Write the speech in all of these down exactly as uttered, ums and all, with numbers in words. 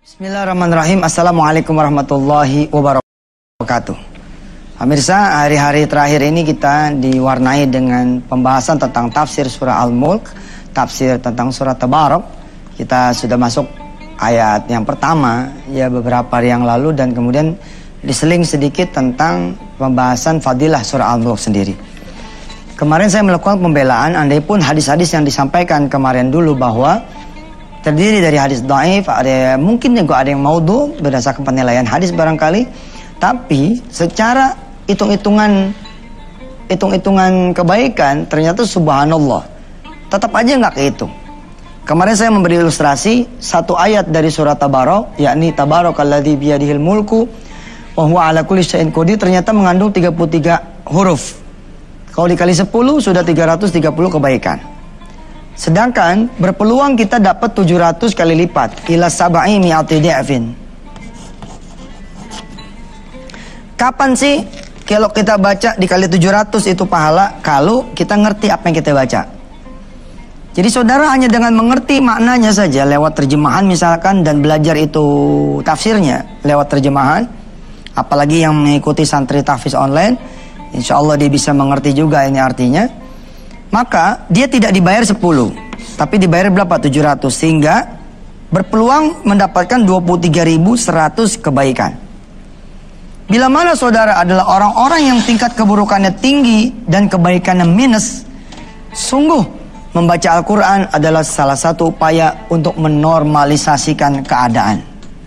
Bismillahirrahmanirrahim. Assalamualaikum warahmatullahi wabarakatuh. Pemirsa, hari-hari terakhir ini kita diwarnai dengan pembahasan tentang tafsir surah Al-Mulk, tafsir tentang surah Tabarak. Kita sudah masuk ayat yang pertama ya beberapa hari yang lalu, dan kemudian diseling sedikit tentang pembahasan fadilah surah Al-Mulk sendiri. Kemarin saya melakukan pembelaan, andai pun hadis-hadis yang disampaikan kemarin dulu bahwa terdiri dari hadis dhaif, ada mungkin juga ada yang maudhu berdasarkan penilaian hadis barangkali, tapi secara hitung-hitungan hitung-hitungan kebaikan ternyata subhanallah tetap aja nggak kehitung. Kemarin saya memberi ilustrasi satu ayat dari surah Tabarak, yakni tabarakalladzi biyadihil mulku wa huwa ala kulli syai'in qadir, ternyata mengandung tiga puluh tiga huruf. Kalau dikali sepuluh sudah tiga ratus tiga puluh kebaikan. Sedangkan berpeluang kita dapat tujuh ratus kali lipat, ila sab'i mi'ati di'fin. Kapan sih kalau kita baca dikali tujuh ratus itu pahala? Kalau kita ngerti apa yang kita baca. Jadi saudara hanya dengan mengerti maknanya saja lewat terjemahan misalkan, dan belajar itu tafsirnya lewat terjemahan, apalagi yang mengikuti santri tahfiz online, insya Allah dia bisa mengerti juga ini artinya. Maka dia tidak dibayar sepuluh, tapi dibayar berapa? tujuh ratus, sehingga berpeluang mendapatkan dua puluh tiga ribu seratus kebaikan. Bila mana saudara adalah orang-orang yang tingkat keburukannya tinggi dan kebaikannya minus, sungguh membaca Al-Quran adalah salah satu upaya untuk menormalisasikan keadaan.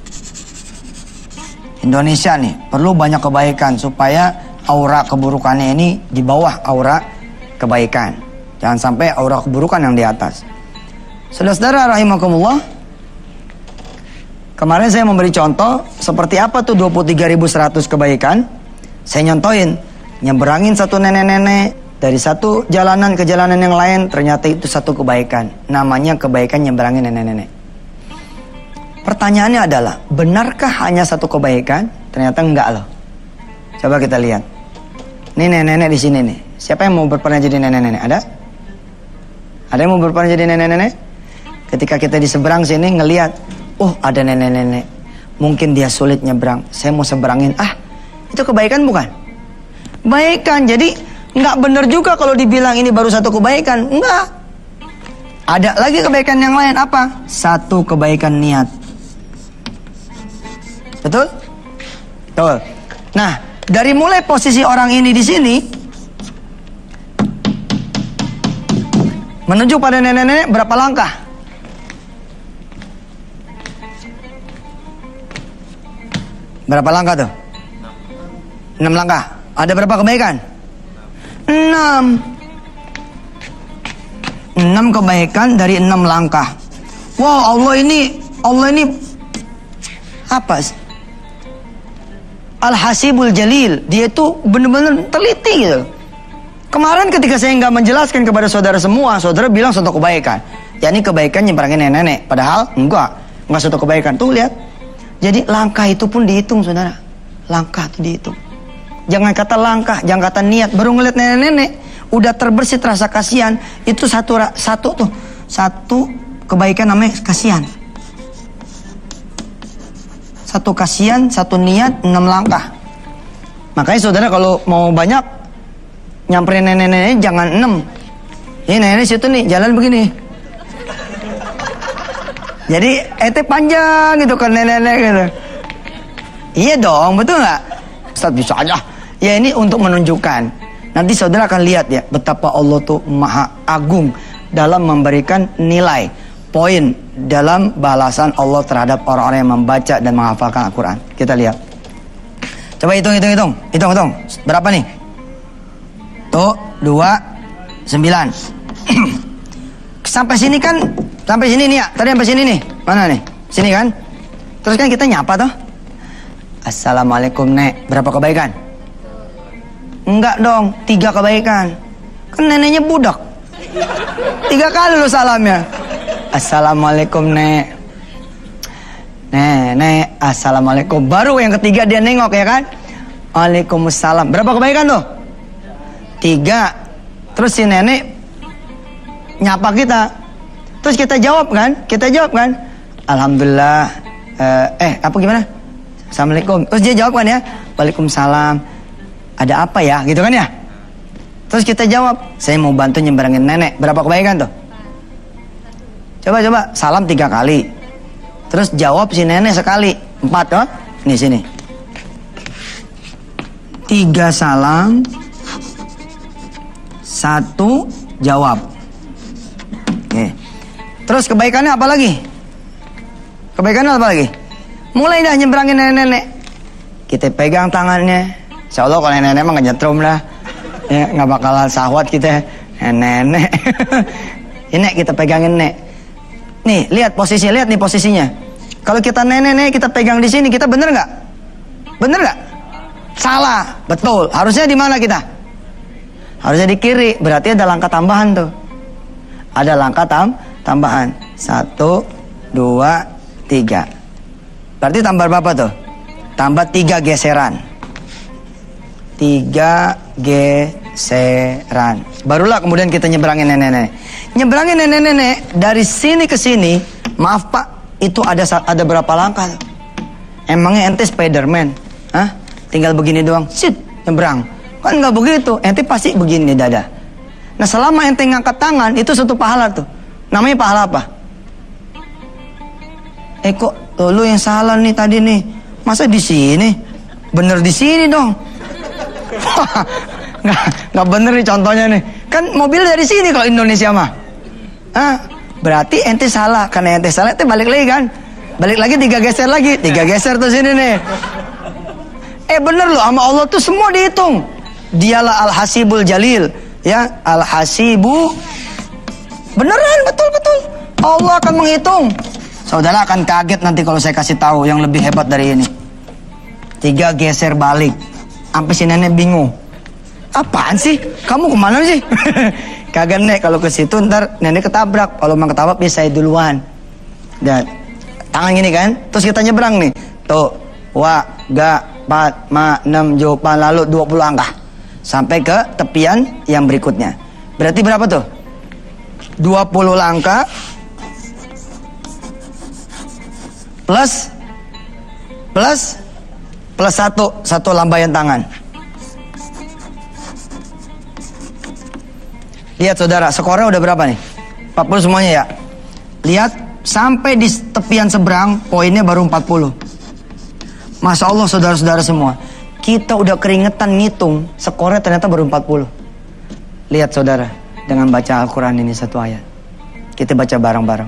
Indonesia nih perlu banyak kebaikan supaya aura keburukannya ini di bawah aura kebaikan. Jangan sampai aura keburukan yang di atas. Saudara-saudara rahimakumullah, kemarin saya memberi contoh seperti apa tuh dua puluh tiga ribu seratus kebaikan. Saya nyontohin, nyeberangin satu nenek-nenek dari satu jalanan ke jalanan yang lain, ternyata itu satu kebaikan. Namanya kebaikan nyeberangin nenek-nenek. Pertanyaannya adalah, benarkah hanya satu kebaikan? Ternyata enggak loh. Coba kita lihat. Ini nenek-nenek di sini nih. Siapa yang mau berperan jadi nenek-nenek? Ada? Ada yang mau berperan jadi nenek-nenek? Ketika kita di seberang sini ngelihat, oh ada nenek-nenek, mungkin dia sulit nyebrang, saya mau seberangin. Ah, itu kebaikan bukan? Kebaikan. Jadi nggak benar juga kalau dibilang ini baru satu kebaikan. Enggak. Ada lagi kebaikan yang lain. Apa? Satu kebaikan niat. Betul? Betul. Nah, dari mulai posisi orang ini di sini menuju pada nenek-nenek berapa langkah? Berapa langkah tuh? Enam langkah. Ada berapa kebaikan? Enam. Enam kebaikan dari enam langkah. Wow, Allah ini Allah ini apa sih? Al-Hasibul Jalil. Dia tuh benar-benar teliti gitu. Kemarin ketika saya nggak menjelaskan kepada saudara semua, saudara bilang satu kebaikan. Ya ini kebaikan nyeberangin nenek-nenek. Padahal enggak, enggak satu kebaikan. Tuh lihat. Jadi langkah itu pun dihitung saudara. Langkah itu dihitung. Jangan kata langkah, jangan kata niat. Baru ngeliat nenek-nenek, udah terbersit rasa kasihan. Itu satu satu tuh, satu kebaikan namanya kasihan. Satu kasihan, satu niat, enam langkah. Makanya saudara kalau mau banyak nyamperin nenek-nenek jangan enam. Ini nenek situ nih jalan begini. Jadi ete panjang gitu kan nenek-nenek gitu. Iya dong, betul nggak? Ustaz bisa aja. Ya ini untuk menunjukkan. Nanti saudara akan lihat ya betapa Allah tuh maha agung dalam memberikan nilai, poin dalam balasan Allah terhadap orang-orang yang membaca dan menghafalkan Al-Quran. Kita lihat. Coba hitung, hitung, hitung, hitung, hitung. Berapa nih? Tuh, dua, sembilan. Sampai sini kan, sampai sini nih ya. Tadi sampai sini nih. Mana nih? Sini kan? Terus kan kita nyapa tuh. Assalamualaikum nek. Berapa kebaikan? Enggak dong, tiga kebaikan. Kan neneknya budak. Tiga kali lu salamnya. Assalamualaikum nek. Nek, nek, assalamualaikum. Baru yang ketiga dia nengok ya kan? Waalaikumsalam. Berapa kebaikan tuh? Tiga. Terus si nenek nyapa kita. Terus kita jawab kan? Kita jawab kan? Alhamdulillah eh, eh apa gimana? Assalamualaikum. Terus dia jawab kan ya, Waalaikumsalam. Ada apa ya? Gitu kan ya? Terus kita jawab, saya mau bantu nyeberangin nenek. Berapa kebaikan tuh? Coba coba salam tiga kali. Terus jawab si nenek sekali. Empat kan? Nih sini. Tiga salam, satu jawab. Oke. Terus kebaikannya apa lagi? Kebaikannya apa lagi? Mulai dah nyeberangin nenek-nenek. Kita pegang tangannya. Insya Allah kalau nenek-nenek mah gak nyetrum lah. Ya, gak bakalan sahwat kita. Nenek. Ini kita pegangin nek. Nih, lihat posisinya, lihat nih posisinya. Kalau kita nenek-nenek kita pegang di sini, kita bener nggak? Bener nggak? Salah, betul. Harusnya di mana kita? Harusnya di kiri. Berarti ada langkah tambahan tuh. Ada langkah tam tambahan. Satu, dua, tiga. Berarti tambah berapa tuh? Tambah tiga geseran. Tiga geseran. Barulah kemudian kita nyeberangin nenek-nenek. Nyeberangin nenek-nenek dari sini ke sini. Maaf pak, itu ada ada berapa langkah? Emangnya ente Spiderman? Hah? Tinggal begini doang, sit, nyebrang. Kan nggak begitu, ente pasti begini dada. Nah selama ente ngangkat tangan, itu satu pahala tuh. Namanya pahala apa? Eh kok lu yang salah nih tadi nih? Masa di sini? Bener di sini dong. nggak nggak bener nih contohnya nih. Kan mobil dari sini kalau Indonesia mah. Ah, berarti ente salah. Karena ente salah, ente balik lagi kan? Balik lagi tiga geser lagi, tiga geser tuh sini nih. Eh bener loh, sama Allah tuh semua dihitung. Dialah Al-Hasibul Jalil, ya Al-Hasibu. Beneran, betul-betul. Allah akan menghitung. Saudara akan kaget nanti kalau saya kasih tahu yang lebih hebat dari ini. Tiga geser balik, sampai si nenek bingung. Apaan sih? Kamu kemana sih? Kagak nek, kalau ke situ ntar nenek ketabrak. Kalau mau ketabrak biasa saya duluan. Dan tangan gini kan, terus kita nyebrang nih. Tuh, wa, ga, empat, ma, enam, jupan, lalu dua puluh angka. Sampai ke tepian yang berikutnya. Berarti berapa tuh? dua puluh langkah plus plus plus satu satu lambaian tangan. Lihat saudara, skornya udah berapa nih? empat puluh semuanya ya. Lihat sampai di tepian seberang poinnya baru empat puluh. Masya Allah saudara-saudara semua, kita udah keringetan ngitung, skornya ternyata baru empat puluh. Lihat saudara, dengan baca Al-Quran ini satu ayat. Kita baca bareng-bareng.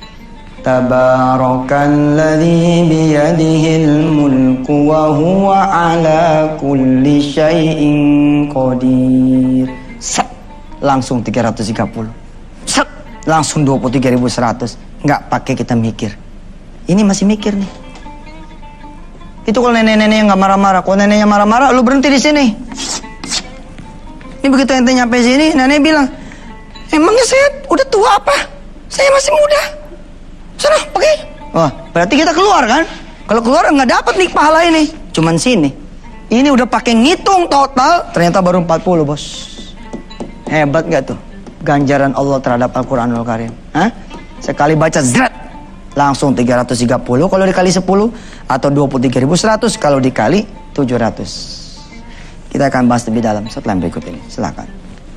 Tabarakalladzi biyadihil mulku wa huwa ala kulli syai'in qadir. Set, langsung tiga ratus tiga puluh. Set, langsung dua puluh tiga ribu seratus. Nggak pakai kita mikir. Ini masih mikir nih. Itu kalau nenek-nenek yang nggak marah-marah. Kalau neneknya marah-marah, lu berhenti di sini. Ini begitu ente nyampe sini, nenek bilang, emangnya saya udah tua apa? Saya masih muda. Sana, pergi. Wah, berarti kita keluar kan? Kalau keluar nggak dapat nih pahala ini. Cuman sini. Ini udah pakai ngitung total, ternyata baru empat puluh, bos. Hebat nggak tuh? Ganjaran Allah terhadap Al-Quranul Karim. Hah? Sekali baca zrat, langsung tiga ratus tiga puluh kalau dikali sepuluh, atau dua puluh tiga ribu seratus kalau dikali tujuh ratus. Kita akan bahas lebih dalam setelah berikut ini. Silakan.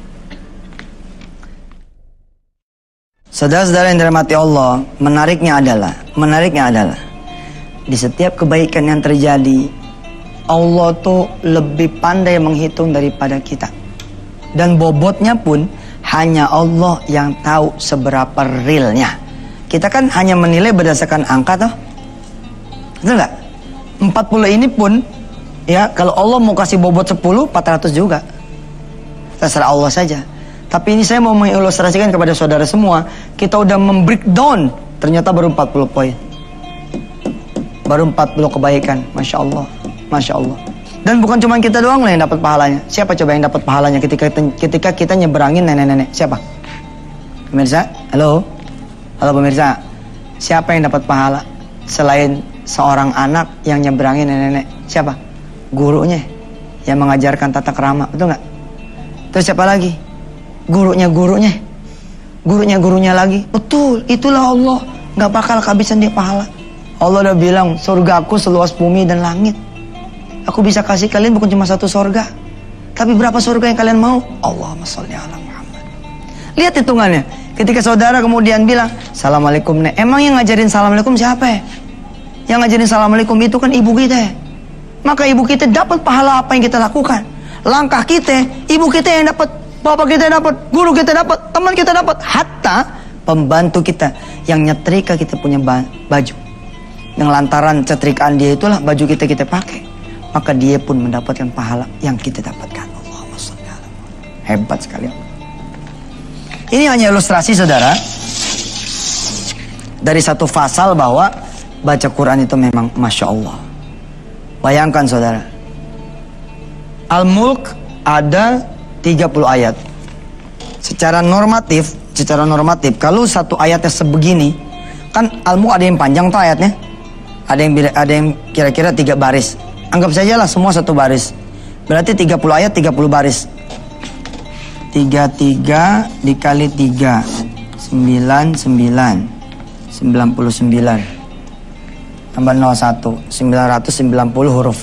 Saudara-saudara yang dirahmati Allah, menariknya adalah, menariknya adalah di setiap kebaikan yang terjadi, Allah tuh lebih pandai menghitung daripada kita. Dan bobotnya pun hanya Allah yang tahu seberapa realnya. Kita kan hanya menilai berdasarkan angka toh. Betul nggak? empat puluh ini pun ya, kalau Allah mau kasih bobot sepuluh, empat ratus juga. Terserah Allah saja. Tapi ini saya mau mengilustrasikan kepada saudara semua, kita udah membreakdown, ternyata baru empat puluh poin. Baru empat puluh kebaikan, Masya Allah, Masya Allah. Dan bukan cuma kita doang lah yang dapat pahalanya. Siapa coba yang dapat pahalanya ketika ketika kita nyeberangin nenek-nenek? Siapa? Pemirsa? Halo? Halo pemirsa? Siapa yang dapat pahala selain seorang anak yang nyeberangin nenek-nenek? Siapa? Gurunya yang mengajarkan tata krama, betul nggak? Terus siapa lagi? Gurunya gurunya, gurunya gurunya lagi. Betul, itulah Allah. Nggak bakal kehabisan dia pahala. Allah udah bilang, surgaku seluas bumi dan langit. Aku bisa kasih kalian bukan cuma satu surga, tapi berapa surga yang kalian mau? Allahumma sholli ala Muhammad. Lihat hitungannya. Ketika saudara kemudian bilang, Assalamualaikum, nek. Emang yang ngajarin Assalamualaikum siapa ya? Yang ngajarin Assalamualaikum itu kan ibu kita ya. Maka ibu kita dapat pahala apa yang kita lakukan. Langkah kita, ibu kita yang dapat, bapak kita dapat, guru kita dapat, teman kita dapat, hatta pembantu kita yang nyetrika kita punya baju. Yang lantaran cetrikaan dia itulah baju kita kita pakai. Maka dia pun mendapatkan pahala yang kita dapatkan. Allahumma sholli ala Muhammad. Hebat sekali. Ini hanya ilustrasi saudara dari satu pasal bahwa baca Quran itu memang Masya Allah. Bayangkan saudara, Al-Mulk ada tiga puluh ayat. Secara normatif, secara normatif kalau satu ayatnya sebegini, kan Al-Mulk ada yang panjang tuh ayatnya. Ada yang ada yang kira-kira tiga baris. Anggap saja lah semua satu baris. Berarti tiga puluh ayat, tiga puluh baris. tiga puluh tiga dikali tiga, sembilan puluh sembilan, sembilan puluh sembilan. Tambah nol satu, sembilan ratus sembilan puluh huruf.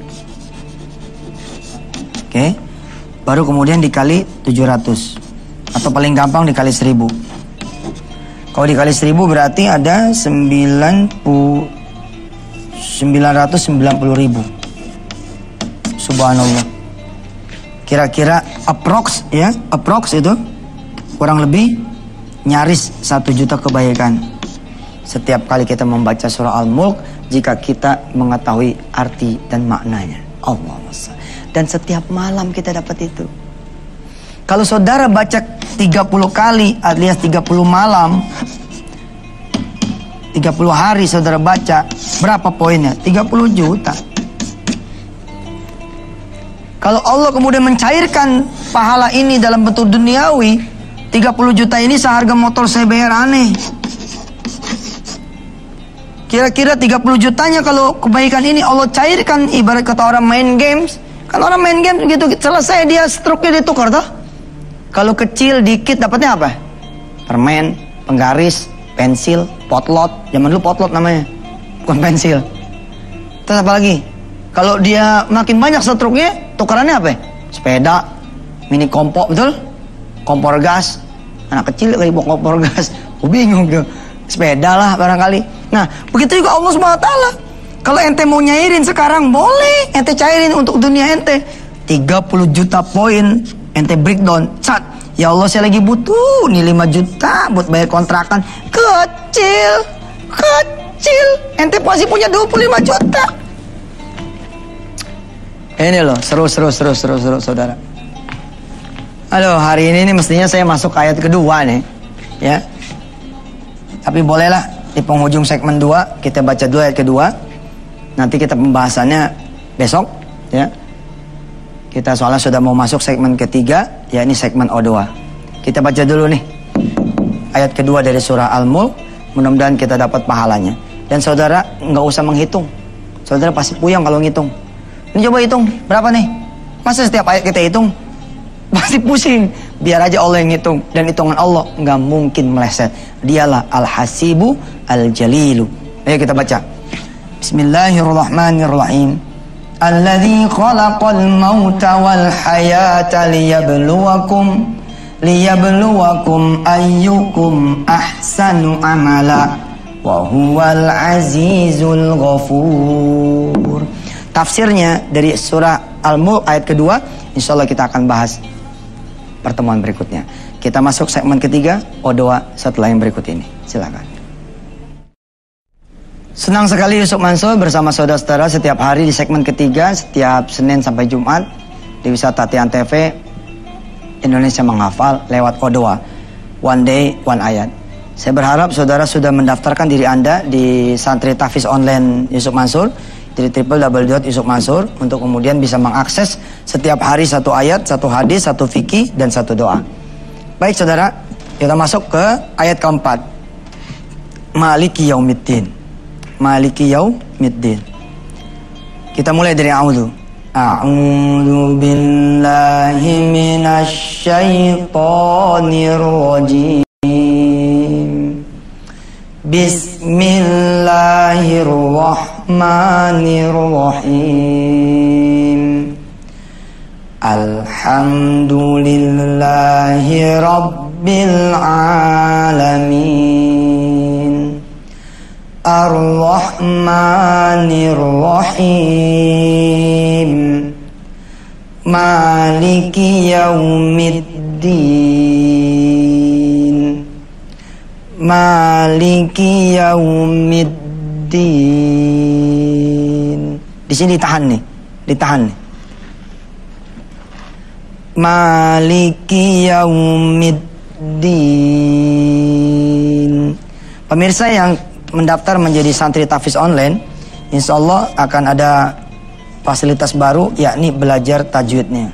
Oke. Baru kemudian dikali tujuh ratus. Atau paling gampang dikali seribu. Kalau dikali seribu berarti ada sembilan puluh sembilan ratus sembilan puluh ribu. Subhanallah. Kira-kira approx ya, approx itu kurang lebih nyaris satu juta kebaikan setiap kali kita membaca surah Al-Mulk jika kita mengetahui arti dan maknanya. Allahumma shalli. Dan setiap malam kita dapat itu. Kalau saudara baca tiga puluh kali alias tiga puluh malam, tiga puluh hari saudara baca, berapa poinnya? tiga puluh juta. Kalau Allah kemudian mencairkan pahala ini dalam bentuk duniawi, tiga puluh juta ini seharga motor saya bayar aneh. Kira-kira tiga puluh jutanya kalau kebaikan ini Allah cairkan, ibarat kata orang main games. Kan orang main games begitu selesai dia stroke-nya ditukar toh. Kalau kecil dikit dapatnya apa? Permen, penggaris, pensil, potlot. Zaman dulu potlot namanya, bukan pensil. Terus apa lagi? Kalau dia makin banyak stroke-nya, tukarannya apa? Sepeda, mini kompor, betul? Kompor gas. Anak kecil kali bawa kompor gas. Gue bingung tuh. Sepeda lah barangkali. Nah, begitu juga Allah subhanahu wa taala. Kalau ente mau nyairin sekarang, boleh. Ente cairin untuk dunia ente. tiga puluh juta poin, ente breakdown. Cat. Ya Allah, saya lagi butuh nih lima juta buat bayar kontrakan. Kecil. Kecil. Ente pasti punya dua puluh lima juta. Ini loh, seru, seru, seru, seru, seru, saudara. Halo, hari ini nih mestinya saya masuk ke ayat kedua nih. Ya. Tapi bolehlah di penghujung segmen dua kita baca dulu ayat kedua. Nanti kita pembahasannya besok, ya. Kita soalnya sudah mau masuk segmen ketiga, ya ini segmen O dua. Kita baca dulu nih ayat kedua dari surah Al-Mulk. Mudah-mudahan kita dapat pahalanya. Dan saudara nggak usah menghitung. Saudara pasti puyeng kalau ngitung. Ini coba hitung berapa nih? Masa setiap ayat kita hitung? Pasti pusing. Biar aja Allah yang ngitung. Dan hitungan Allah nggak mungkin meleset. Dialah Al-Hasibu Al-Jalilu. Ayo kita baca. Bismillahirrahmanirrahim. Alladzi khalaqal mauta wal hayata liyabluwakum liyabluwakum ayyukum ahsanu amala wa huwal azizul ghafur. Tafsirnya dari surah Al-Mulk ayat kedua, insya Allah kita akan bahas pertemuan berikutnya. Kita masuk segmen ketiga, O dua setelah yang berikut ini. Silakan. Senang sekali Yusuf Mansur bersama saudara-saudara setiap hari di segmen ketiga, setiap Senin sampai Jumat di Wisata Tian T V Indonesia Menghafal lewat O dua, One Day One Ayat. Saya berharap saudara sudah mendaftarkan diri Anda di Santri Tahfiz Online Yusuf Mansur di w w w titik yusuf mansur untuk kemudian bisa mengakses setiap hari satu ayat, satu hadis, satu fikih, dan satu doa. Baik saudara, kita masuk ke ayat keempat. Maliki yaumiddin. Maliki yaumiddin. Kita mulai dari a'udzu. A'udzu billahi minasy syaithanir rajim. Bismillah Bismillahirrahmanirrahim. Alhamdulillahi Rabbil Alamin. Ar-Rahmanir-Rahim. Maliki Yaumiddin. Maliki Yaumiddin. Di sini ditahan nih, ditahan nih. Maliki Yaumiddin. Pemirsa yang mendaftar menjadi santri tahfiz online, insya Allah akan ada fasilitas baru, yakni belajar tajwidnya.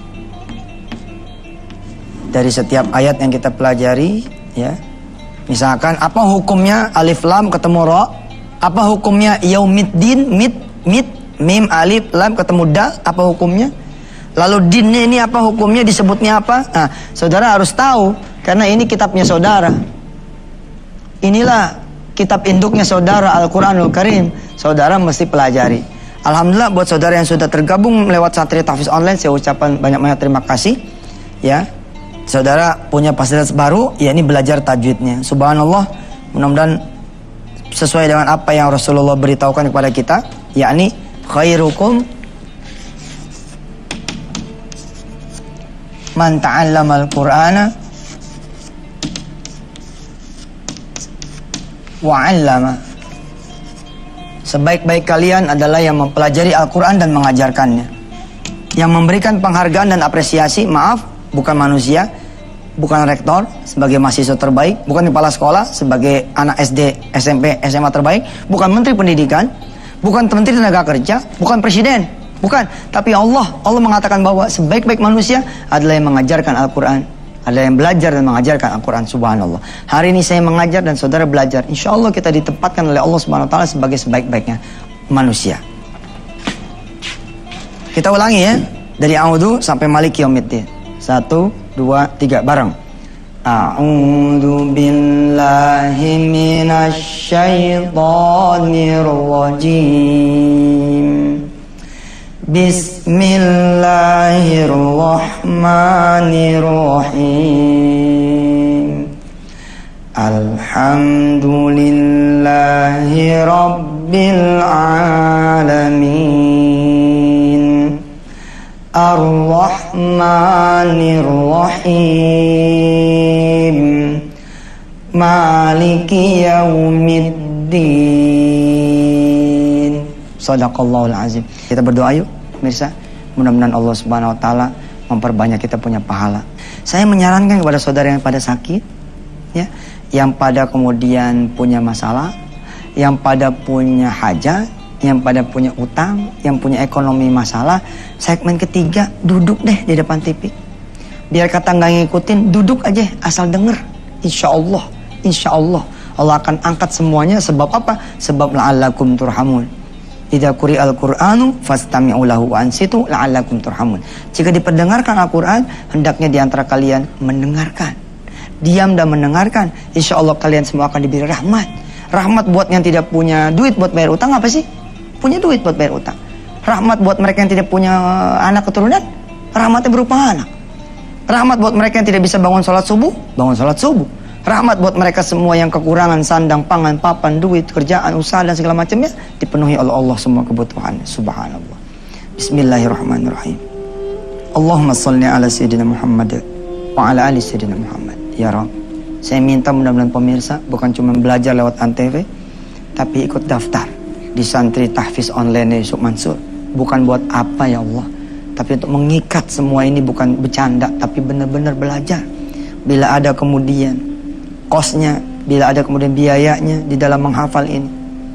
Dari setiap ayat yang kita pelajari, ya. Misalkan apa hukumnya alif lam ketemu ro? Apa hukumnya yaumiddin, mid, mid, mim, alif, lam ketemu dal? Apa hukumnya? Lalu dinnya ini apa hukumnya, disebutnya apa? Nah, saudara harus tahu, karena ini kitabnya saudara. Inilah kitab induknya saudara, Al-Quranul Karim. Saudara mesti pelajari. Alhamdulillah buat saudara yang sudah tergabung lewat santri tahfiz online, saya ucapkan banyak-banyak terima kasih. Ya, saudara punya fasilitas baru, ya ini belajar tajwidnya. Subhanallah, mudah-mudahan sesuai dengan apa yang Rasulullah beritahukan kepada kita, yakni khairukum man ta'allamal Qur'ana wa'allama. Sebaik-baik kalian adalah yang mempelajari Al-Quran dan mengajarkannya. Yang memberikan penghargaan dan apresiasi, maaf, bukan manusia, bukan rektor sebagai mahasiswa terbaik, bukan kepala sekolah sebagai anak S D, S M P, S M A terbaik, bukan menteri pendidikan, bukan menteri tenaga kerja, bukan presiden, bukan. Tapi Allah, Allah mengatakan bahwa sebaik-baik manusia adalah yang mengajarkan Al-Quran, ada yang belajar dan mengajarkan Al-Quran. Subhanallah. Hari ini saya mengajar dan saudara belajar. Insya Allah kita ditempatkan oleh Allah Subhanahu Wa Taala sebagai sebaik-baiknya manusia. Kita ulangi ya, dari A'udhu sampai Maliki Yaumiddin. Satu, dua, tiga, bareng. A'udhu billahi minasyaitonir rajim. Bismillahirrahmanirrahim. Alhamdulillahi Rabbil Alamin. Ar-Rahmanir-Rahim. Maliki Yaumiddin. Shadaqallahul azim. Kita berdoa yuk, pemirsa. Mudah-mudahan Allah Subhanahu Wa Taala memperbanyak kita punya pahala. Saya menyarankan kepada saudara yang pada sakit, ya, yang pada kemudian punya masalah, yang pada punya hajat, yang pada punya utang, yang punya ekonomi masalah, segmen ketiga, duduk deh di depan T V. Biar kata nggak ngikutin, duduk aja, asal denger. Insya Allah, insya Allah, Allah akan angkat semuanya. Sebab apa? Sebab la'allakum turhamun. Idza quri'al Qur'anu fastami'u lahu wa ansitu la'allakum turhamun. Jika diperdengarkan Al-Quran, hendaknya di antara kalian mendengarkan. Diam dan mendengarkan. Insya Allah kalian semua akan diberi rahmat. Rahmat buat yang tidak punya duit buat bayar utang apa sih? Punya duit buat bayar utang. Rahmat buat mereka yang tidak punya anak keturunan, rahmatnya berupa anak. Rahmat buat mereka yang tidak bisa bangun sholat subuh, bangun sholat subuh. Rahmat buat mereka semua yang kekurangan sandang, pangan, papan, duit, kerjaan, usaha dan segala macamnya, dipenuhi oleh Allah semua kebutuhan. Subhanallah. Bismillahirrahmanirrahim. Allahumma salli ala Sayyidina Muhammad wa ala ali Sayyidina Muhammad. Ya Rabb, saya minta mudah-mudahan pemirsa bukan cuma belajar lewat antv, tapi ikut daftar di santri tahfiz online Yusuf Mansur. Bukan buat apa ya Allah, tapi untuk mengikat semua ini, bukan bercanda, tapi benar-benar belajar. Bila ada kemudian kosnya, bila ada kemudian biayanya di dalam menghafal ini,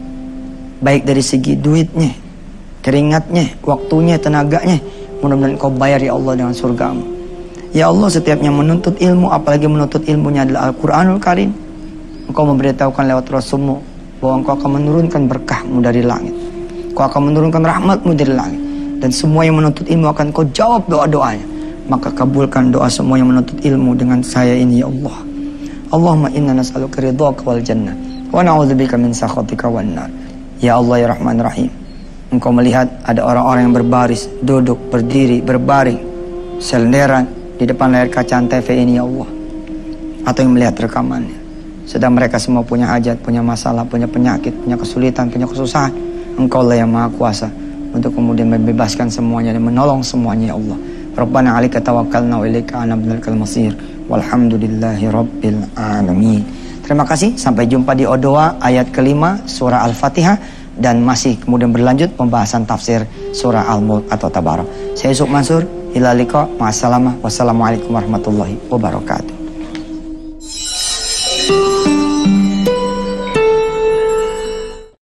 baik dari segi duitnya, keringatnya, waktunya, tenaganya, mudah-mudahan Kau bayar ya Allah dengan surgamu. Ya Allah, setiap yang menuntut ilmu, apalagi menuntut ilmunya adalah Al-Quranul Karim, Engkau memberitahukan lewat Rasulmu bahwa Engkau akan menurunkan berkahmu dari langit, Engkau akan menurunkan rahmatmu dari langit, dan semua yang menuntut ilmu akan Kau jawab doa-doanya. Maka kabulkan doa semua yang menuntut ilmu dengan saya ini ya Allah. Allahumma inna nas'aluka ridhaka wal jannah wa na'udzubika min sakhatika wan nar. Ya Allah ya Rahman Rahim, Engkau melihat ada orang-orang yang berbaris, duduk, berdiri, berbaring, selenderan di depan layar kaca T V ini ya Allah, atau yang melihat rekamannya. Sedang mereka semua punya hajat, punya masalah, punya penyakit, punya kesulitan, punya kesusahan. Engkau lah yang maha kuasa untuk kemudian membebaskan semuanya dan menolong semuanya ya Allah. Rabbana 'alaika tawakkalna wa ilaika anabnal masir. Walhamdulillahi rabbil alamin. Terima kasih, sampai jumpa di Odoa ayat kelima surah Al-Fatihah, dan masih kemudian berlanjut pembahasan tafsir surah Al-Mulk atau Tabarak. Saya Yusuf Mansur, ila liqa, ma'assalamah, wassalamualaikum warahmatullahi wabarakatuh.